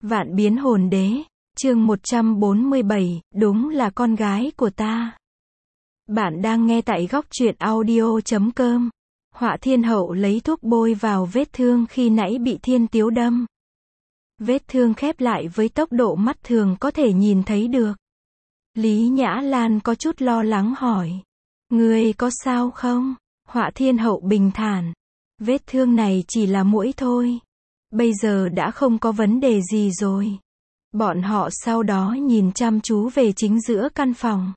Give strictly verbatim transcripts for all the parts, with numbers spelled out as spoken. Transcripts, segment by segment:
Vạn biến hồn đế, chương một trăm bốn mươi bảy, đúng là con gái của ta. Bạn đang nghe tại góc truyện audio chấm com. Họa thiên hậu lấy thuốc bôi vào vết thương khi nãy bị thiên tiếu đâm. Vết thương khép lại với tốc độ mắt thường có thể nhìn thấy được. Lý Nhã Lan có chút lo lắng hỏi. Ngươi có sao không? Họa thiên hậu bình thản. Vết thương này chỉ là muỗi thôi. Bây giờ đã không có vấn đề gì rồi. Bọn họ sau đó nhìn chăm chú về chính giữa căn phòng.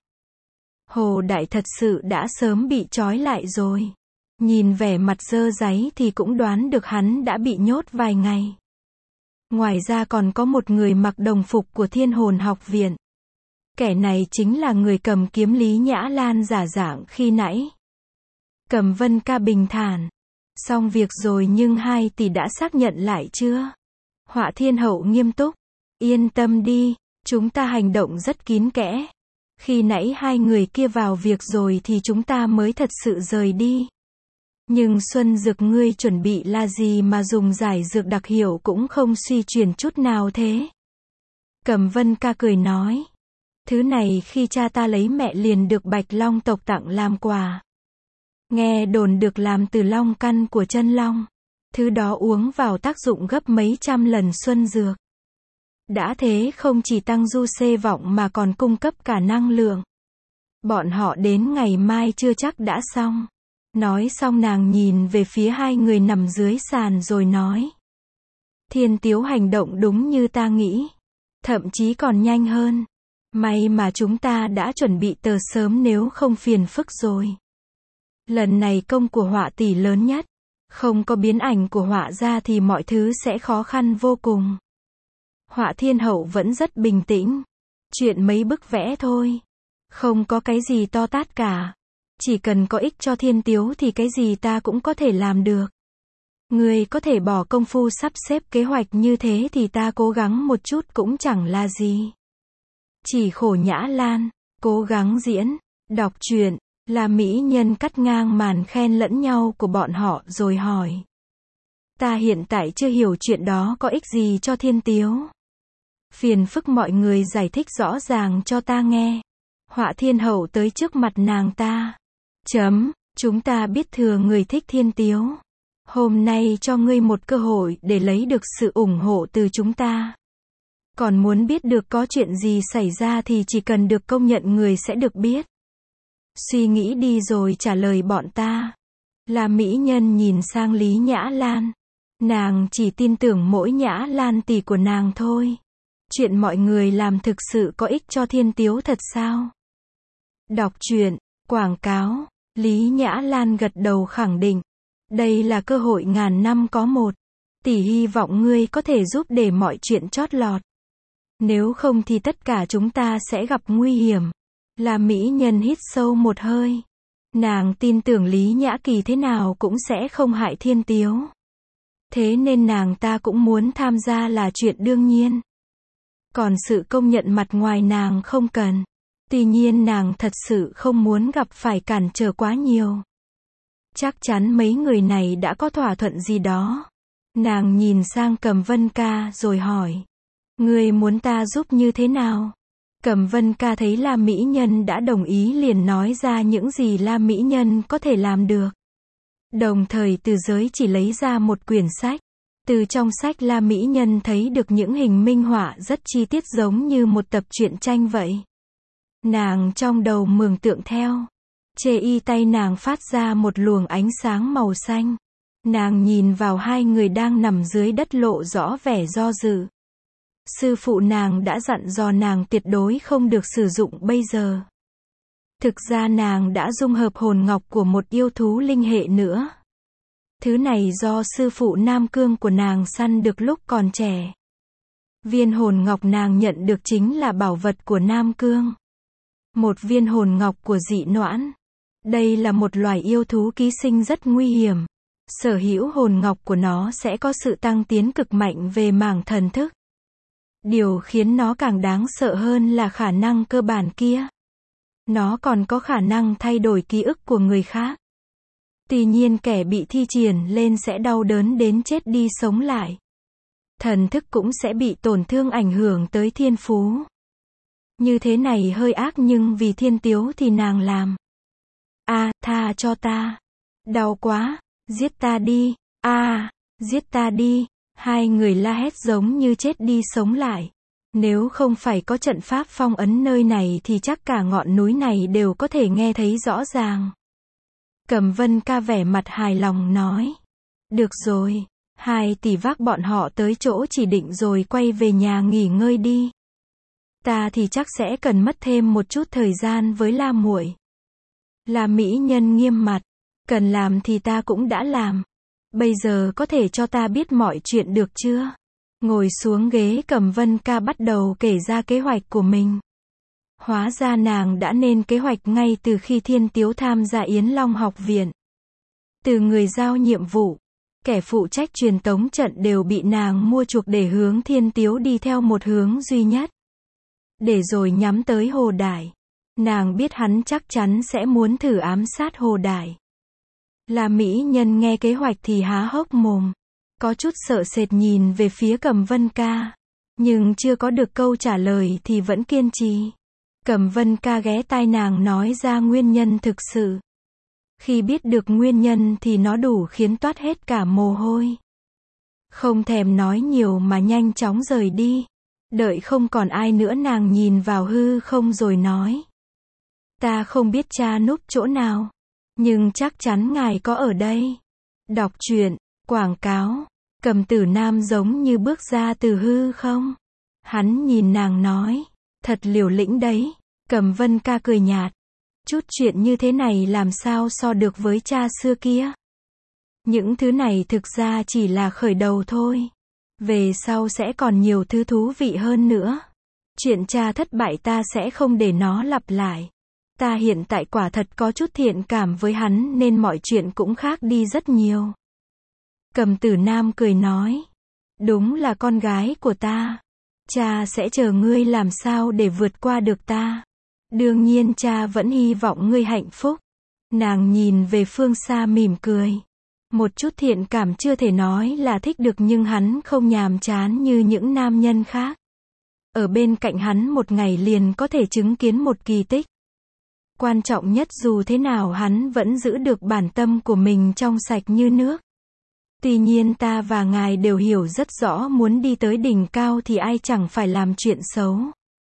Hồ Đại thật sự đã sớm bị trói lại rồi. Nhìn vẻ mặt dơ dáy thì cũng đoán được hắn đã bị nhốt vài ngày. Ngoài ra còn có một người mặc đồng phục của Thiên Hồn Học Viện. Kẻ này chính là người cầm kiếm Lý Nhã Lan giả dạng khi nãy. Cầm Vân ca bình thản. Xong việc rồi nhưng hai tỷ đã xác nhận lại chưa? Họa thiên hậu nghiêm túc. Yên tâm đi, chúng ta hành động rất kín kẽ. Khi nãy hai người kia vào việc rồi thì chúng ta mới thật sự rời đi. Nhưng Xuân Dược ngươi chuẩn bị là gì mà dùng giải dược đặc hiệu cũng không suy chuyển chút nào thế? Cầm Vân ca cười nói. Thứ này khi cha ta lấy mẹ liền được Bạch Long tộc tặng làm quà. Nghe đồn được làm từ long căn của chân long. Thứ đó uống vào tác dụng gấp mấy trăm lần Xuân Dược. Đã thế không chỉ tăng du xê vọng mà còn cung cấp cả năng lượng. Bọn họ đến ngày mai chưa chắc đã xong. Nói xong nàng nhìn về phía hai người nằm dưới sàn rồi nói. Thiên Tiếu hành động đúng như ta nghĩ. Thậm chí còn nhanh hơn. May mà chúng ta đã chuẩn bị tờ sớm nếu không phiền phức rồi. Lần này công của Họa tỷ lớn nhất. Không có biến ảnh của Họa ra thì mọi thứ sẽ khó khăn vô cùng. Họa thiên hậu vẫn rất bình tĩnh. Chuyện mấy bức vẽ thôi. Không có cái gì to tát cả. Chỉ cần có ích cho Thiên Tiếu thì cái gì ta cũng có thể làm được. Ngươi có thể bỏ công phu sắp xếp kế hoạch như thế thì ta cố gắng một chút cũng chẳng là gì. Chỉ khổ Nhã Lan, cố gắng diễn, đọc truyện, là mỹ nhân cắt ngang màn khen lẫn nhau của bọn họ rồi hỏi. Ta hiện tại chưa hiểu chuyện đó có ích gì cho Thiên Tiếu. Phiền phức mọi người giải thích rõ ràng cho ta nghe. Họa thiên hậu tới trước mặt nàng ta. Chấm, chúng ta biết thừa người thích Thiên Tiếu. Hôm nay cho ngươi một cơ hội để lấy được sự ủng hộ từ chúng ta. Còn muốn biết được có chuyện gì xảy ra thì chỉ cần được công nhận người sẽ được biết. Suy nghĩ đi rồi trả lời bọn ta. Là mỹ nhân nhìn sang Lý Nhã Lan. Nàng chỉ tin tưởng mỗi Nhã Lan tỷ của nàng thôi. Chuyện mọi người làm thực sự có ích cho Thiên Tiếu thật sao? Đọc truyện, quảng cáo, Lý Nhã Lan gật đầu khẳng định. Đây là cơ hội ngàn năm có một. Tỷ hy vọng ngươi có thể giúp để mọi chuyện chót lọt. Nếu không thì tất cả chúng ta sẽ gặp nguy hiểm. Là mỹ nhân hít sâu một hơi. Nàng tin tưởng Lý Nhã Kỳ thế nào cũng sẽ không hại Thiên Tiếu. Thế nên nàng ta cũng muốn tham gia là chuyện đương nhiên. Còn sự công nhận mặt ngoài nàng không cần. Tuy nhiên nàng thật sự không muốn gặp phải cản trở quá nhiều. Chắc chắn mấy người này đã có thỏa thuận gì đó. Nàng nhìn sang Cầm Vân ca rồi hỏi. Ngươi muốn ta giúp như thế nào? Cầm Vân ca thấy La Mỹ Nhân đã đồng ý liền nói ra những gì La Mỹ Nhân có thể làm được. Đồng thời từ giới chỉ lấy ra một quyển sách. Từ trong sách La Mỹ Nhân thấy được những hình minh họa rất chi tiết giống như một tập truyện tranh vậy. Nàng trong đầu mường tượng theo. Chê y tay nàng phát ra một luồng ánh sáng màu xanh. Nàng nhìn vào hai người đang nằm dưới đất lộ rõ vẻ do dự. Sư phụ nàng đã dặn dò nàng tuyệt đối không được sử dụng bây giờ. Thực ra nàng đã dung hợp hồn ngọc của một yêu thú linh hệ nữa. Thứ này do sư phụ Nam Cương của nàng săn được lúc còn trẻ. Viên hồn ngọc nàng nhận được chính là bảo vật của Nam Cương. Một viên hồn ngọc của Dị Noãn. Đây là một loài yêu thú ký sinh rất nguy hiểm. Sở hữu hồn ngọc của nó sẽ có sự tăng tiến cực mạnh về mảng thần thức. Điều khiến nó càng đáng sợ hơn là khả năng cơ bản kia. Nó còn có khả năng thay đổi ký ức của người khác. Tuy nhiên kẻ bị thi triển lên sẽ đau đớn đến chết đi sống lại. thần thức cũng sẽ bị tổn thương ảnh hưởng tới thiên phú. Như thế này hơi ác nhưng vì Thiên Tiếu thì nàng làm. A, tha cho ta. Đau quá, giết ta đi, a, giết ta đi. Hai người la hét giống như chết đi sống lại. Nếu không phải có trận pháp phong ấn nơi này thì chắc cả ngọn núi này đều có thể nghe thấy rõ ràng. Cầm Vân Ca vẻ mặt hài lòng nói. Được rồi, hai tỷ vác bọn họ tới chỗ chỉ định rồi quay về nhà nghỉ ngơi đi. Ta thì chắc sẽ cần mất thêm một chút thời gian với La muội. La mỹ nhân nghiêm mặt. Cần làm thì ta cũng đã làm. Bây giờ có thể cho ta biết mọi chuyện được chưa? Ngồi xuống ghế Cầm Vân Ca bắt đầu kể ra kế hoạch của mình. Hóa ra nàng đã nên kế hoạch ngay từ khi Thiên Tiếu tham gia Yến Long học viện. Từ người giao nhiệm vụ, kẻ phụ trách truyền tống trận đều bị nàng mua chuộc để hướng Thiên Tiếu đi theo một hướng duy nhất. Để rồi nhắm tới Hồ Đài. Nàng biết hắn chắc chắn sẽ muốn thử ám sát Hồ Đài. La mỹ nhân nghe kế hoạch thì há hốc mồm. Có chút sợ sệt nhìn về phía Cầm Vân Ca. Nhưng chưa có được câu trả lời thì vẫn kiên trì. Cầm Vân Ca ghé tai nàng nói ra nguyên nhân thực sự. Khi biết được nguyên nhân thì nó đủ khiến toát hết cả mồ hôi. Không thèm nói nhiều mà nhanh chóng rời đi. Đợi không còn ai nữa nàng nhìn vào hư không rồi nói. Ta không biết cha núp chỗ nào. Nhưng chắc chắn ngài có ở đây. Đọc truyện, quảng cáo. Cầm Tử Nam giống như bước ra từ hư không. Hắn nhìn nàng nói. Thật liều lĩnh đấy. Cầm Vân Ca cười nhạt. Chút chuyện như thế này làm sao so được với cha xưa kia. Những thứ này thực ra chỉ là khởi đầu thôi. Về sau sẽ còn nhiều thứ thú vị hơn nữa. Chuyện cha thất bại ta sẽ không để nó lặp lại. Ta hiện tại quả thật có chút thiện cảm với hắn nên mọi chuyện cũng khác đi rất nhiều. Cầm Tử Nam cười nói. Đúng là con gái của ta. Cha sẽ chờ ngươi làm sao để vượt qua được ta. Đương nhiên cha vẫn hy vọng ngươi hạnh phúc. Nàng nhìn về phương xa mỉm cười. Một chút thiện cảm chưa thể nói là thích được nhưng hắn không nhàm chán như những nam nhân khác. Ở bên cạnh hắn một ngày liền có thể chứng kiến một kỳ tích. Quan trọng nhất dù thế nào hắn vẫn giữ được bản tâm của mình trong sạch như nước. Tuy nhiên ta và ngài đều hiểu rất rõ muốn đi tới đỉnh cao thì ai chẳng phải làm chuyện xấu.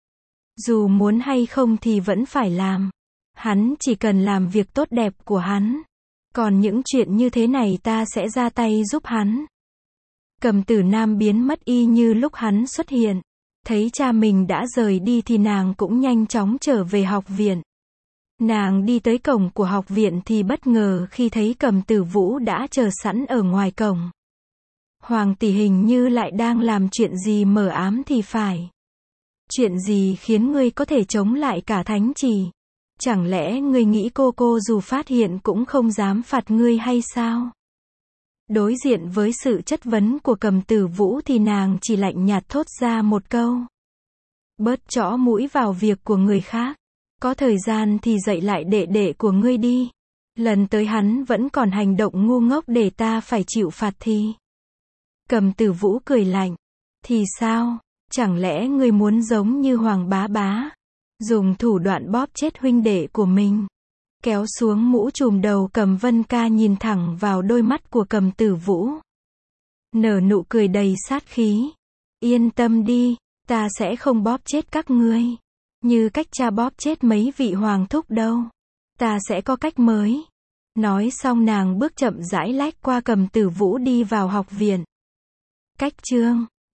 Dù muốn hay không thì vẫn phải làm. Hắn chỉ cần làm việc tốt đẹp của hắn. Còn những chuyện như thế này ta sẽ ra tay giúp hắn. Cầm Tử Nam biến mất y như lúc hắn xuất hiện. Thấy cha mình đã rời đi thì nàng cũng nhanh chóng trở về học viện. Nàng đi tới cổng của học viện thì bất ngờ khi thấy Cầm Tử Vũ đã chờ sẵn ở ngoài cổng. Hoàng tỷ hình như lại đang làm chuyện gì mờ ám thì phải. Chuyện gì khiến ngươi có thể chống lại cả thánh trì? Chẳng lẽ ngươi nghĩ cô cô dù phát hiện cũng không dám phạt ngươi hay sao? Đối diện với sự chất vấn của Cầm Tử Vũ thì nàng chỉ lạnh nhạt thốt ra một câu. Bớt chõ mũi vào việc của người khác. Có thời gian thì dạy lại đệ đệ của ngươi đi. Lần tới hắn vẫn còn hành động ngu ngốc để ta phải chịu phạt thì. Cầm Tử Vũ cười lạnh. Thì sao? Chẳng lẽ ngươi muốn giống như Hoàng Bá Bá? Dùng thủ đoạn bóp chết huynh đệ của mình. Kéo xuống mũ trùm đầu Cầm Vân Ca nhìn thẳng vào đôi mắt của Cầm Tử Vũ. Nở nụ cười đầy sát khí. Yên tâm đi, ta sẽ không bóp chết các ngươi. Như cách cha bóp chết mấy vị hoàng thúc đâu. Ta sẽ có cách mới. Nói xong nàng bước chậm rãi lách qua Cầm Tử Vũ đi vào học viện. Cách chương